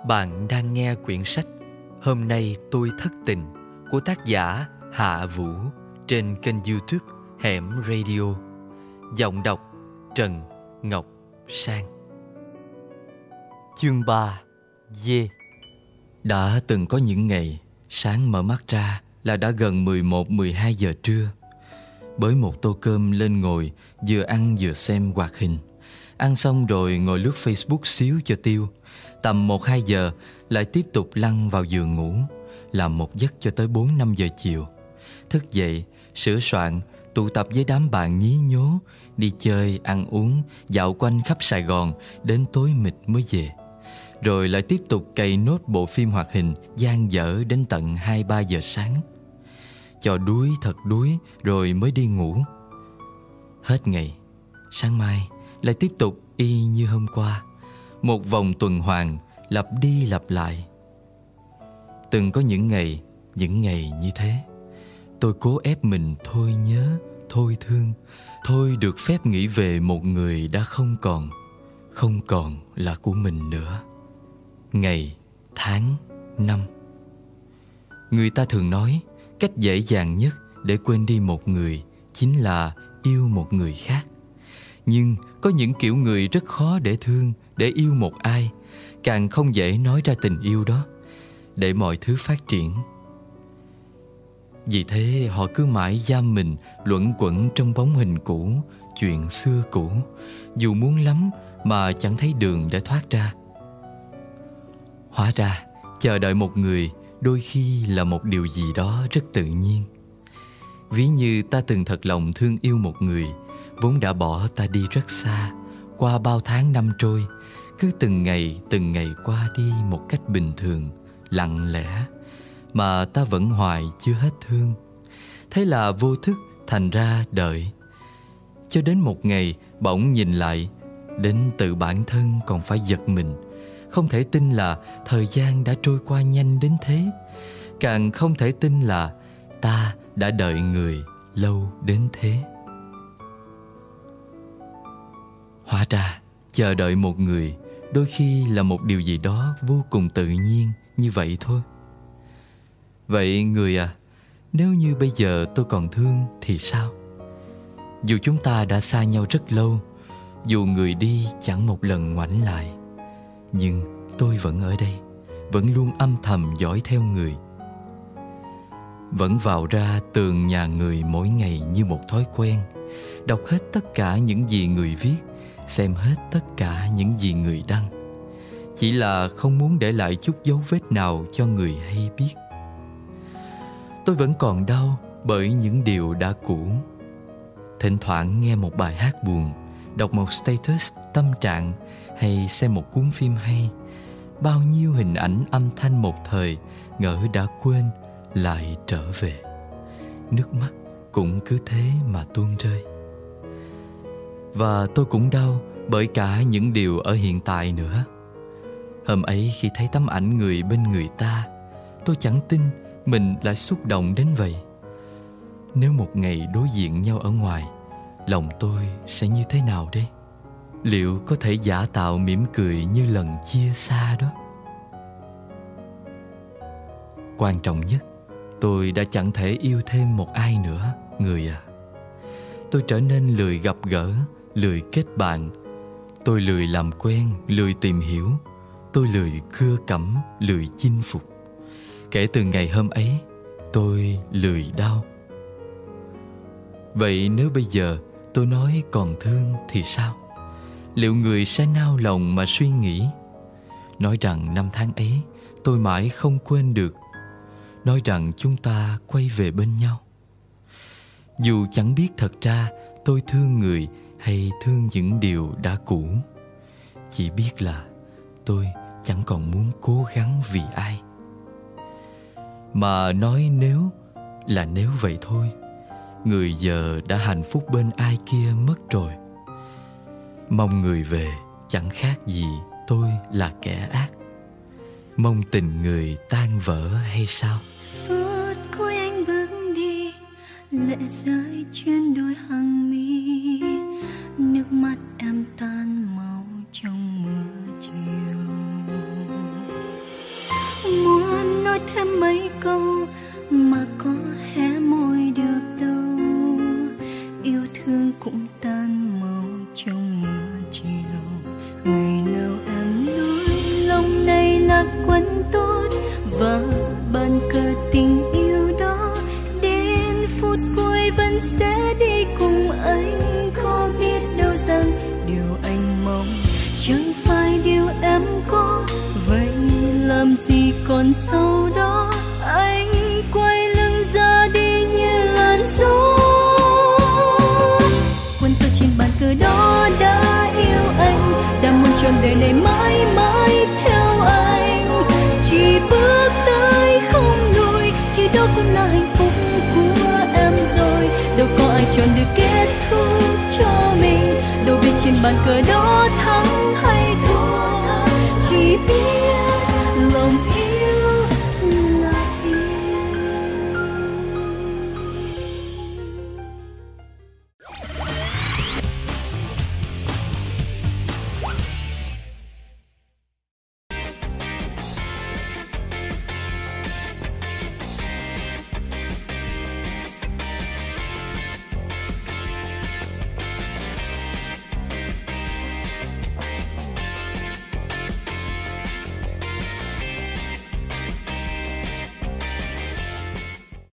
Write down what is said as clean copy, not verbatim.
Bạn đang nghe quyển sách Hôm nay tôi thất tình của tác giả Hạ Vũ trên kênh YouTube Hẻm Radio. Giọng đọc Trần Ngọc Sang. Chương 3. Dê. Đã từng có những ngày sáng mở mắt ra là đã gần 11-12 giờ trưa. Bới một tô cơm lên ngồi, vừa ăn vừa xem hoạt hình. Ăn xong rồi ngồi lướt Facebook xíu cho tiêu. Tầm 1-2 giờ lại tiếp tục lăn vào giường ngủ, làm một giấc cho tới 4-5 giờ chiều. Thức dậy, sửa soạn, tụ tập với đám bạn nhí nhố, đi chơi, ăn uống, dạo quanh khắp Sài Gòn, đến tối mịt mới về. Rồi lại tiếp tục cày nốt bộ phim hoạt hình dang dở đến tận 2-3 giờ sáng. Cho đuối thật đuối rồi mới đi ngủ. Hết ngày, sáng mai lại tiếp tục y như hôm qua. Một vòng tuần hoàn lặp đi lặp lại. Từng có những ngày như thế. Tôi cố ép mình thôi nhớ, thôi thương, thôi được phép nghĩ về một người đã không còn là của mình nữa. Ngày, tháng, năm. Người ta thường nói cách dễ dàng nhất để quên đi một người chính là yêu một người khác. Nhưng có những kiểu người rất khó để thương, để yêu một ai, càng không dễ nói ra tình yêu đó, để mọi thứ phát triển. Vì thế họ cứ mãi giam mình luẩn quẩn trong bóng hình cũ, chuyện xưa cũ, dù muốn lắm mà chẳng thấy đường để thoát ra. Hóa ra chờ đợi một người đôi khi là một điều gì đó rất tự nhiên. Ví như ta từng thật lòng thương yêu một người vốn đã bỏ ta đi rất xa. Qua bao tháng năm trôi, cứ từng ngày qua đi một cách bình thường, lặng lẽ, mà ta vẫn hoài chưa hết thương. Thế là vô thức thành ra đợi. Cho đến một ngày bỗng nhìn lại, đến tự bản thân còn phải giật mình. Không thể tin là thời gian đã trôi qua nhanh đến thế. Càng không thể tin là ta đã đợi người lâu đến thế. Hóa ra chờ đợi một người đôi khi là một điều gì đó vô cùng tự nhiên như vậy thôi. Vậy người à, nếu như bây giờ tôi còn thương thì sao? Dù chúng ta đã xa nhau rất lâu, dù người đi chẳng một lần ngoảnh lại, nhưng tôi vẫn ở đây, vẫn luôn âm thầm dõi theo người. Vẫn vào ra tường nhà người mỗi ngày như một thói quen, đọc hết tất cả những gì người viết, xem hết tất cả những gì người đăng. Chỉ là không muốn để lại chút dấu vết nào cho người hay biết. Tôi vẫn còn đau bởi những điều đã cũ. Thỉnh thoảng nghe một bài hát buồn, đọc một status tâm trạng, hay xem một cuốn phim hay, bao nhiêu hình ảnh âm thanh một thời ngỡ đã quên lại trở về. Nước mắt cũng cứ thế mà tuôn rơi. Và tôi cũng đau bởi cả những điều ở hiện tại nữa. Hôm ấy khi thấy tấm ảnh người bên người ta, tôi chẳng tin mình lại xúc động đến vậy. Nếu một ngày đối diện nhau ở ngoài, lòng tôi sẽ như thế nào đây? Liệu có thể giả tạo mỉm cười như lần chia xa đó? Quan trọng nhất, tôi đã chẳng thể yêu thêm một ai nữa, người à. Tôi trở nên lười gặp gỡ, lười kết bạn. Tôi lười làm quen, lười tìm hiểu. Tôi lười cưa cẩm, lười chinh phục. Kể từ ngày hôm ấy, tôi lười đau. Vậy nếu bây giờ tôi nói còn thương thì sao? Liệu người sẽ nao lòng mà suy nghĩ? Nói rằng năm tháng ấy tôi mãi không quên được. Nói rằng chúng ta quay về bên nhau. Dù chẳng biết thật ra tôi thương người hay thương những điều đã cũ. Chỉ biết là tôi chẳng còn muốn cố gắng vì ai. Mà nói nếu là nếu vậy thôi. Người giờ đã hạnh phúc bên ai kia mất rồi. Mong người về chẳng khác gì tôi là kẻ ác. Mong tình người tan vỡ hay sao? Phút cuối anh bước đi, lệ rơi trên đôi hàng mi, nước mắt em tan màu trong mưa chiều. là hạnh phúc của em rồi. Đâu có ai chọn được kết thúc cho mình, đâu biết trên bàn cờ đó